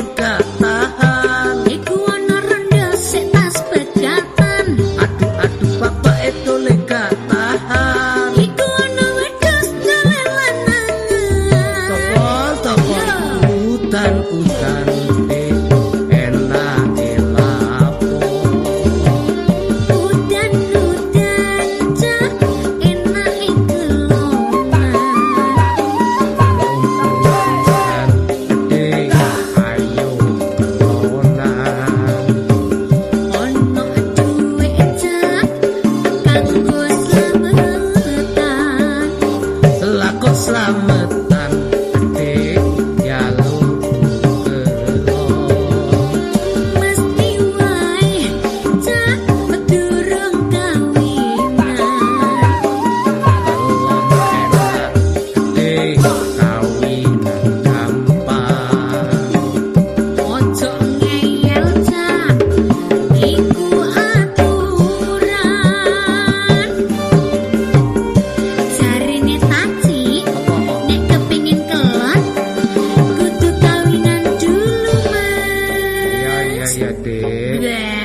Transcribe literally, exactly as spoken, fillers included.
gak tahan. Iku ana rendel sik tas pegatan. Aduh aduh bapak itu le gak tahan. Iku ana wedhus jalan lanangan. Topol topol udan-udan enak elapo. Udan-udan cah enak ikelongan. Udan gede ayo kelonan. Ono duwe cah kanggo slametan. Lako slametan gede jaluk kelon. Mesti wae cah durung kawinan. Kelon enak gede kawinan gampang. Ojo ngeyel cah iku aturan. Jarine Taci nek kepengin kelon kudu kawinan dulu Iya iya Mas. iya dek. Weh.